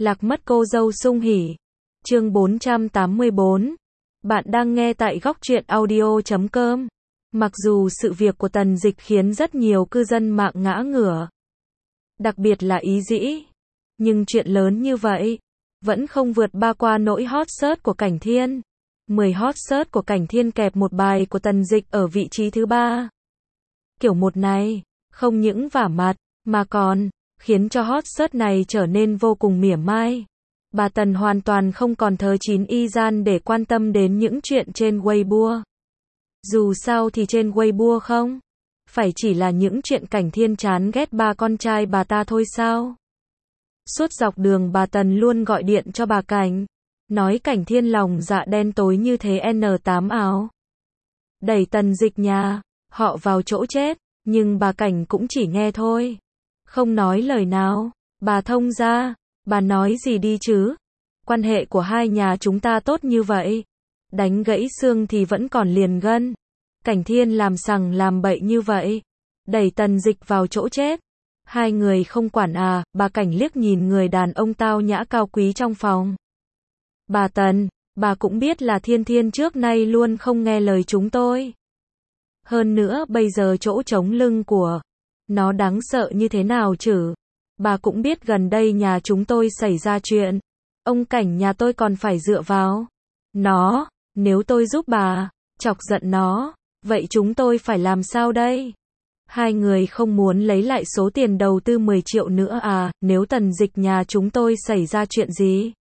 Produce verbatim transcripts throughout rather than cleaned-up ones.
Lạc mất cô dâu sung hỉ. Chương bốn trăm tám mươi bốn. Bạn đang nghe tại góc truyện audio chấm com. Mặc dù sự việc của Tần Dịch khiến rất nhiều cư dân mạng ngã ngửa, đặc biệt là Ý Dĩ, nhưng chuyện lớn như vậy vẫn không vượt ba qua nỗi hot search của Cảnh Thiên. mười hot search của Cảnh Thiên kẹp một bài của Tần Dịch ở vị trí thứ ba. Kiểu một này, không những vả mặt, mà còn khiến cho hot search này trở nên vô cùng mỉa mai. Bà Tần hoàn toàn không còn thớ chín y gian để quan tâm đến những chuyện trên Weibo. Dù sao thì trên Weibo không phải chỉ là những chuyện Cảnh Thiên chán ghét ba con trai bà ta thôi sao? Suốt dọc đường bà Tần luôn gọi điện cho bà Cảnh, nói Cảnh Thiên lòng dạ đen tối như thế en tám áo, đẩy Tần Dịch nhà họ vào chỗ chết, nhưng bà Cảnh cũng chỉ nghe thôi, không nói lời nào. Bà thông ra, bà nói gì đi chứ? Quan hệ của hai nhà chúng ta tốt như vậy, đánh gãy xương thì vẫn còn liền gân. Cảnh Thiên làm sằng làm bậy như vậy, đẩy Tần Dịch vào chỗ chết, hai người không quản à? Bà Cảnh liếc nhìn người đàn ông tao nhã cao quý trong phòng. Bà Tần, bà cũng biết là Thiên Thiên trước nay luôn không nghe lời chúng tôi. Hơn nữa bây giờ chỗ trống lưng của nó đáng sợ như thế nào chứ? Bà cũng biết gần đây nhà chúng tôi xảy ra chuyện, ông Cảnh nhà tôi còn phải dựa vào nó. Nếu tôi giúp bà chọc giận nó, vậy chúng tôi phải làm sao đây? Hai người không muốn lấy lại số tiền đầu tư mười triệu nữa à? Nếu Tần Dịch nhà chúng tôi xảy ra chuyện gì,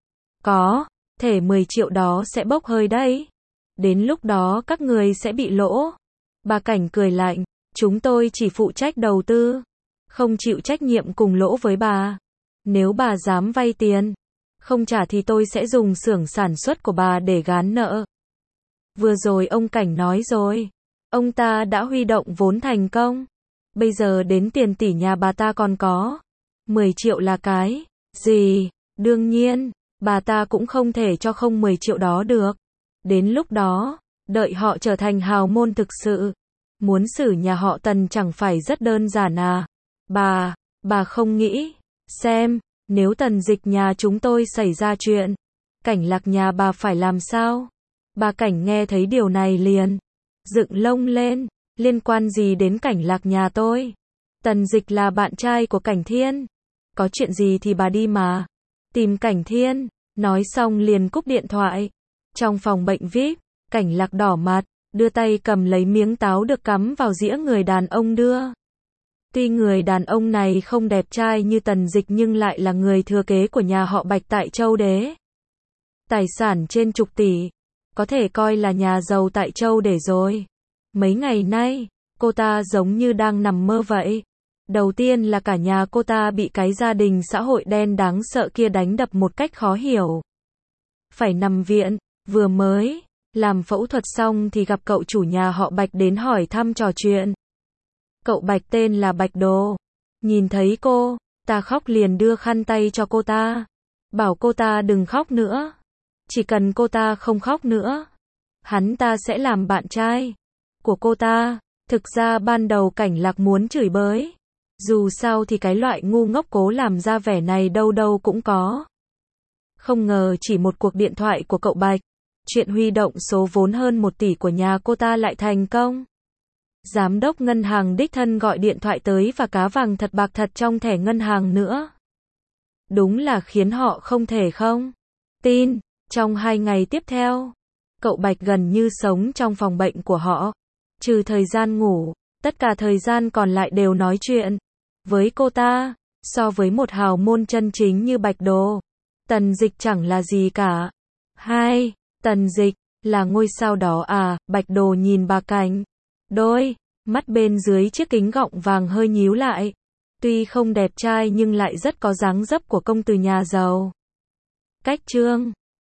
có thể mười triệu đó sẽ bốc hơi đấy. Đến lúc đó các người sẽ bị lỗ. Bà Cảnh cười lạnh, chúng tôi chỉ phụ trách đầu tư, không chịu trách nhiệm cùng lỗ với bà. Nếu bà dám vay tiền không trả thì tôi sẽ dùng xưởng sản xuất của bà để gán nợ. Vừa rồi ông Cảnh nói rồi, ông ta đã huy động vốn thành công. Bây giờ đến tiền tỷ nhà bà ta còn có mười triệu là cái gì? Đương nhiên, bà ta cũng không thể cho không mười triệu đó được. Đến lúc đó, đợi họ trở thành hào môn thực sự, muốn xử nhà họ Tần chẳng phải rất đơn giản à? Bà, bà không nghĩ xem, nếu Tần Dịch nhà chúng tôi xảy ra chuyện, Cảnh Lạc nhà bà phải làm sao? Bà Cảnh nghe thấy điều này liền dựng lông lên, liên quan gì đến Cảnh Lạc nhà tôi? Tần Dịch là bạn trai của Cảnh Thiên, có chuyện gì thì bà đi mà tìm Cảnh Thiên. Nói xong liền cúp điện thoại. Trong phòng bệnh vi ai pi, Cảnh Lạc đỏ mặt, đưa tay cầm lấy miếng táo được cắm vào dĩa người đàn ông đưa. Tuy người đàn ông này không đẹp trai như Tần Dịch nhưng lại là người thừa kế của nhà họ Bạch tại Châu Đế. Tài sản trên chục tỷ, có thể coi là nhà giàu tại Châu Đế rồi. Mấy ngày nay, cô ta giống như đang nằm mơ vậy. Đầu tiên là cả nhà cô ta bị cái gia đình xã hội đen đáng sợ kia đánh đập một cách khó hiểu, phải nằm viện. Vừa mới làm phẫu thuật xong thì gặp cậu chủ nhà họ Bạch đến hỏi thăm trò chuyện. Cậu Bạch tên là Bạch Đồ. Nhìn thấy cô, ta khóc liền đưa khăn tay cho cô ta, bảo cô ta đừng khóc nữa. Chỉ cần cô ta không khóc nữa, hắn ta sẽ làm bạn trai của cô ta. Thực ra ban đầu Cảnh Lạc muốn chửi bới, dù sao thì cái loại ngu ngốc cố làm ra vẻ này đâu đâu cũng có. Không ngờ chỉ một cuộc điện thoại của cậu Bạch, chuyện huy động số vốn hơn một tỷ của nhà cô ta lại thành công. Giám đốc ngân hàng đích thân gọi điện thoại tới và cá vàng thật bạc thật trong thẻ ngân hàng nữa. Đúng là khiến họ không thể không tin. Trong hai ngày tiếp theo, cậu Bạch gần như sống trong phòng bệnh của họ. Trừ thời gian ngủ, tất cả thời gian còn lại đều nói chuyện với cô ta. So với một hào môn chân chính như Bạch Đồ, Tần Dịch chẳng là gì cả. Hai, Tần Dịch là ngôi sao đó à? Bạch Đồ nhìn bà Cảnh, đôi mắt bên dưới chiếc kính gọng vàng hơi nhíu lại. Tuy không đẹp trai nhưng lại rất có dáng dấp của công tử nhà giàu. Cách Trương